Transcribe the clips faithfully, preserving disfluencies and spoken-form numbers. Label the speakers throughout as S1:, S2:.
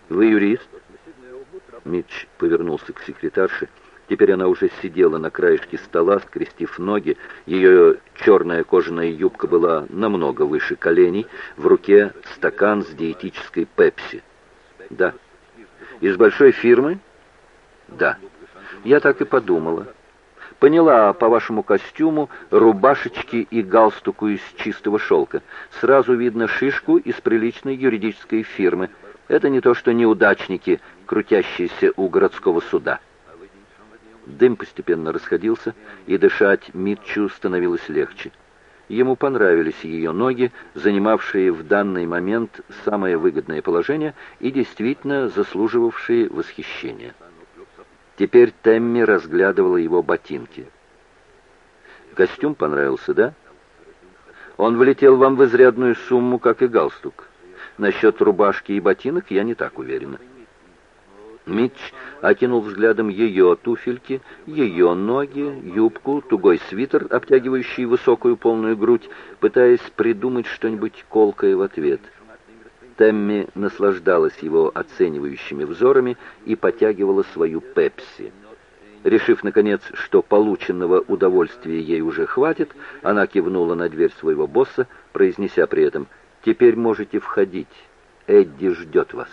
S1: Вы юрист?» Митч повернулся к секретарше. Теперь она уже сидела на краешке стола, скрестив ноги. Ее черная кожаная юбка была намного выше коленей. В руке стакан с диетической пепси. «Да». «Из большой фирмы?» «Да». «Я так и подумала. Поняла по вашему костюму, рубашечке и галстуку из чистого шелка. Сразу видно шишку из приличной юридической фирмы. Это не то что неудачники, крутящиеся у городского суда». Дым постепенно расходился, и дышать Митчу становилось легче. Ему понравились ее ноги, занимавшие в данный момент самое выгодное положение и действительно заслуживавшие восхищения. Теперь Тэмми разглядывала его ботинки. «Костюм понравился, да? Он влетел вам в изрядную сумму, как и галстук. Насчет рубашки и ботинок я не так уверена». Митч окинул взглядом ее туфельки, ее ноги, юбку, тугой свитер, обтягивающий высокую полную грудь, пытаясь придумать что-нибудь колкое в ответ. Тэмми наслаждалась его оценивающими взорами и потягивала свою пепси. Решив, наконец, что полученного удовольствия ей уже хватит, она кивнула на дверь своего босса, произнеся при этом: «Теперь можете входить. Эдди ждет вас».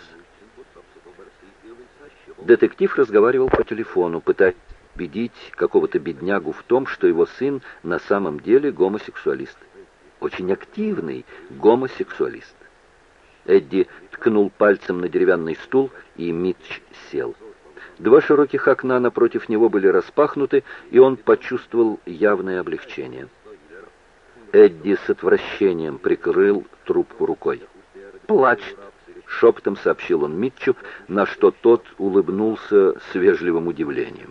S1: Детектив разговаривал по телефону, пытаясь убедить какого-то беднягу в том, что его сын на самом деле гомосексуалист. Очень активный гомосексуалист. Эдди ткнул пальцем на деревянный стул, и Митч сел. Два широких окна напротив него были распахнуты, и он почувствовал явное облегчение. Эдди с отвращением прикрыл трубку рукой. «Плачет», — шепотом сообщил он Митчу, на что тот улыбнулся с вежливым удивлением.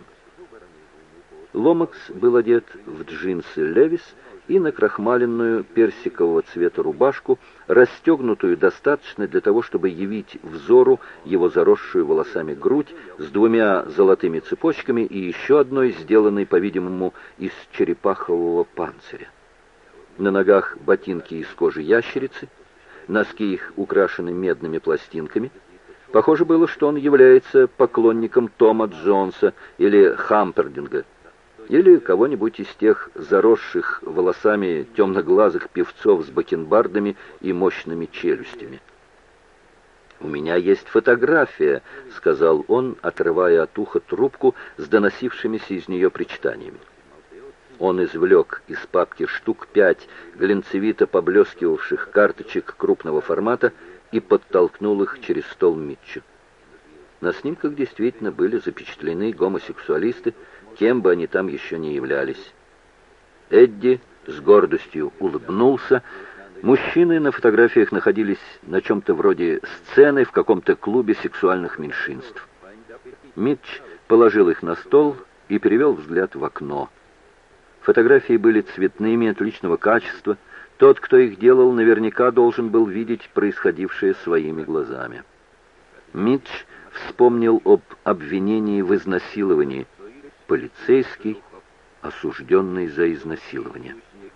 S1: Ломакс был одет в джинсы «Левис» и накрахмаленную персикового цвета рубашку, расстегнутую достаточно для того, чтобы явить взору его заросшую волосами грудь с двумя золотыми цепочками и еще одной, сделанной, по-видимому, из черепахового панциря. На ногах ботинки из кожи ящерицы, носки их украшены медными пластинками. Похоже было, что он является поклонником Тома Джонса или Хампердинга, или кого-нибудь из тех заросших волосами темноглазых певцов с бакенбардами и мощными челюстями. «У меня есть фотография», — сказал он, отрывая от уха трубку с доносившимися из нее причитаниями. Он извлек из папки штук пять глинцевито поблескивавших карточек крупного формата и подтолкнул их через стол Митчу. На снимках действительно были запечатлены гомосексуалисты, кем бы они там еще не являлись. Эдди с гордостью улыбнулся. Мужчины на фотографиях находились на чем-то вроде сцены в каком-то клубе сексуальных меньшинств. Митч положил их на стол и перевел взгляд в окно. Фотографии были цветными, отличного качества. Тот, кто их делал, наверняка должен был видеть происходившее своими глазами. Митч вспомнил об обвинении в изнасиловании. Полицейский, осужденный за изнасилование.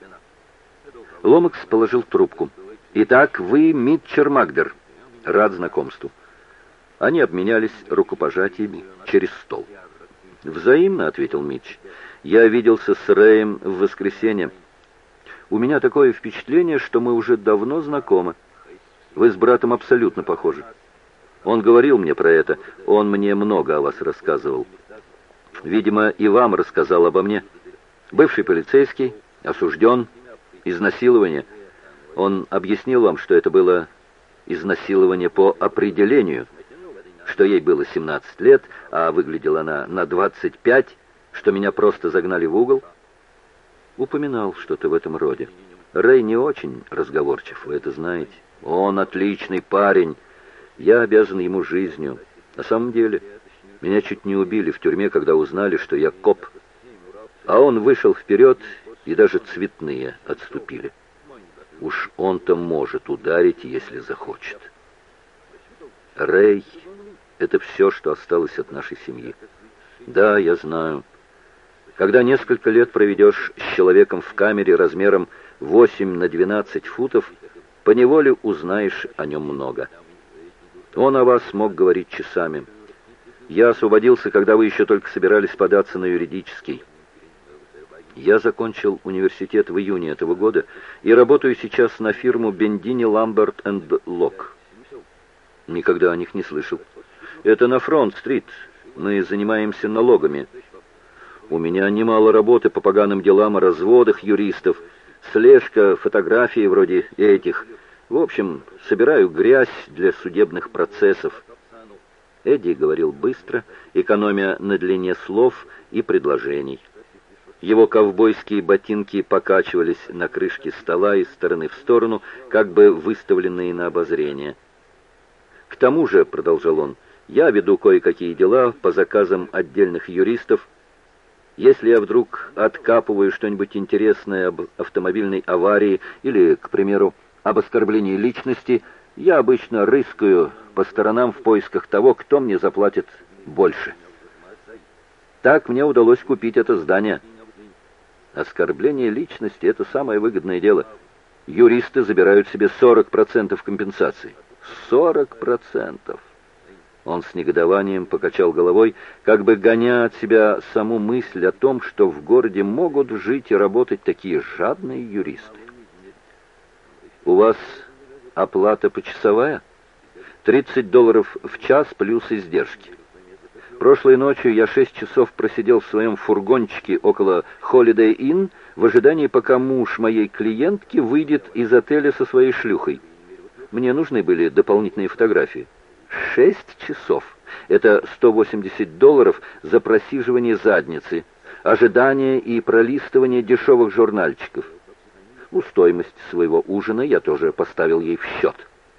S1: Ломакс положил трубку. «Итак, вы Митчер Макбер. Рад знакомству». Они обменялись рукопожатиями через стол. «Взаимно», — ответил Митч. «Я виделся с Рэем в воскресенье. У меня такое впечатление, что мы уже давно знакомы. Вы с братом абсолютно похожи. Он говорил мне про это, он мне много о вас рассказывал. Видимо, и вам рассказал обо мне. Бывший полицейский, осужден, изнасилование. Он объяснил вам, что это было изнасилование по определению, что ей было семнадцать лет, а выглядела она на двадцать пять, что меня просто загнали в угол». Упоминал что-то в этом роде. Рэй не очень разговорчив, вы это знаете. Он отличный парень. Я обязан ему жизнью. На самом деле, меня чуть не убили в тюрьме, когда узнали, что я коп. А он вышел вперед, и даже цветные отступили. Уж он-то может ударить, если захочет. Рэй — это все, что осталось от нашей семьи. Да, я знаю. Когда несколько лет проведешь с человеком в камере размером восемь на двенадцать футов, поневоле узнаешь о нем много. Он о вас мог говорить часами. Я освободился, когда вы еще только собирались податься на юридический. Я закончил университет в июне этого года и работаю сейчас на фирму Бендини, Ламберт энд Лок. Никогда о них не слышал. Это на Фронт-стрит. Мы занимаемся налогами. У меня немало работы по поганым делам о разводах юристов, слежка, фотографии вроде этих. В общем, собираю грязь для судебных процессов. Эдди говорил быстро, экономя на длине слов и предложений. Его ковбойские ботинки покачивались на крышке стола из стороны в сторону, как бы выставленные на обозрение. «К тому же», — продолжал он, — «я веду кое-какие дела по заказам отдельных юристов. Если я вдруг откапываю что-нибудь интересное об автомобильной аварии или, к примеру, об оскорблении личности, я обычно рыскаю по сторонам в поисках того, кто мне заплатит больше. Так мне удалось купить это здание. Оскорбление личности — это самое выгодное дело. Юристы забирают себе сорок процентов компенсации. сорок процентов! Он с негодованием покачал головой, как бы гоня от себя саму мысль о том, что в городе могут жить и работать такие жадные юристы. «У вас оплата почасовая? тридцать долларов в час плюс издержки. Прошлой ночью я шесть часов просидел в своем фургончике около Holiday Inn в ожидании, пока муж моей клиентки выйдет из отеля со своей шлюхой. Мне нужны были дополнительные фотографии. Шесть часов. Это сто восемьдесят долларов за просиживание задницы, ожидание и пролистывание дешевых журнальчиков. Ну, стоимость своего ужина я тоже поставил ей в счет».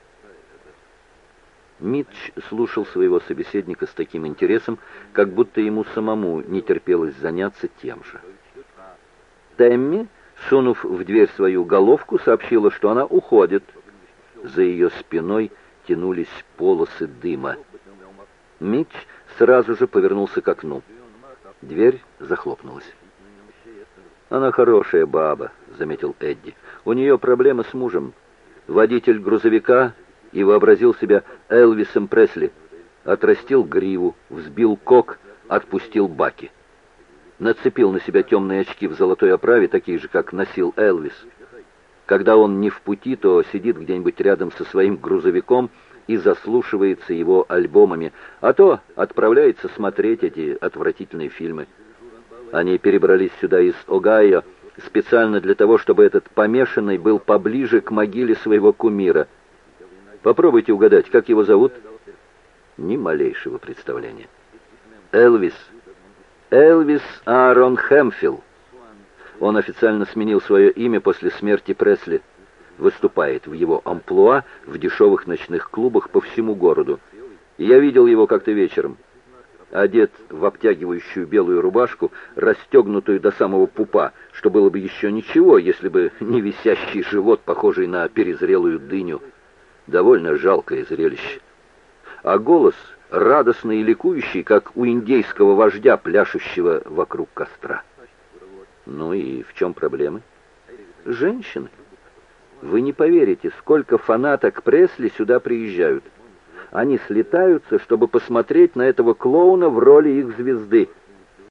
S1: Митч слушал своего собеседника с таким интересом, как будто ему самому не терпелось заняться тем же. Тэмми, сунув в дверь свою головку, сообщила, что она уходит. За ее спиной тянулись полосы дыма. Митч сразу же повернулся к окну. Дверь захлопнулась. «Она хорошая баба», — заметил Эдди. «У нее проблемы с мужем. Водитель грузовика и вообразил себя Элвисом Пресли. Отрастил гриву, взбил кок, отпустил баки. Нацепил на себя темные очки в золотой оправе, такие же, как носил Элвис. Когда он не в пути, то сидит где-нибудь рядом со своим грузовиком и заслушивается его альбомами, а то отправляется смотреть эти отвратительные фильмы. Они перебрались сюда из Огайо специально для того, чтобы этот помешанный был поближе к могиле своего кумира. Попробуйте угадать, как его зовут?» Ни малейшего представления. «Элвис. Элвис Аарон Хэмфилл. Он официально сменил свое имя после смерти Пресли. Выступает в его амплуа в дешевых ночных клубах по всему городу. Я видел его как-то вечером. Одет в обтягивающую белую рубашку, расстегнутую до самого пупа, что было бы еще ничего, если бы не висящий живот, похожий на перезрелую дыню. Довольно жалкое зрелище. А голос радостный и ликующий, как у индейского вождя, пляшущего вокруг костра. Ну и в чем проблемы? Женщины. Вы не поверите, сколько фанаток Пресли сюда приезжают. Они слетаются, чтобы посмотреть на этого клоуна в роли их звезды.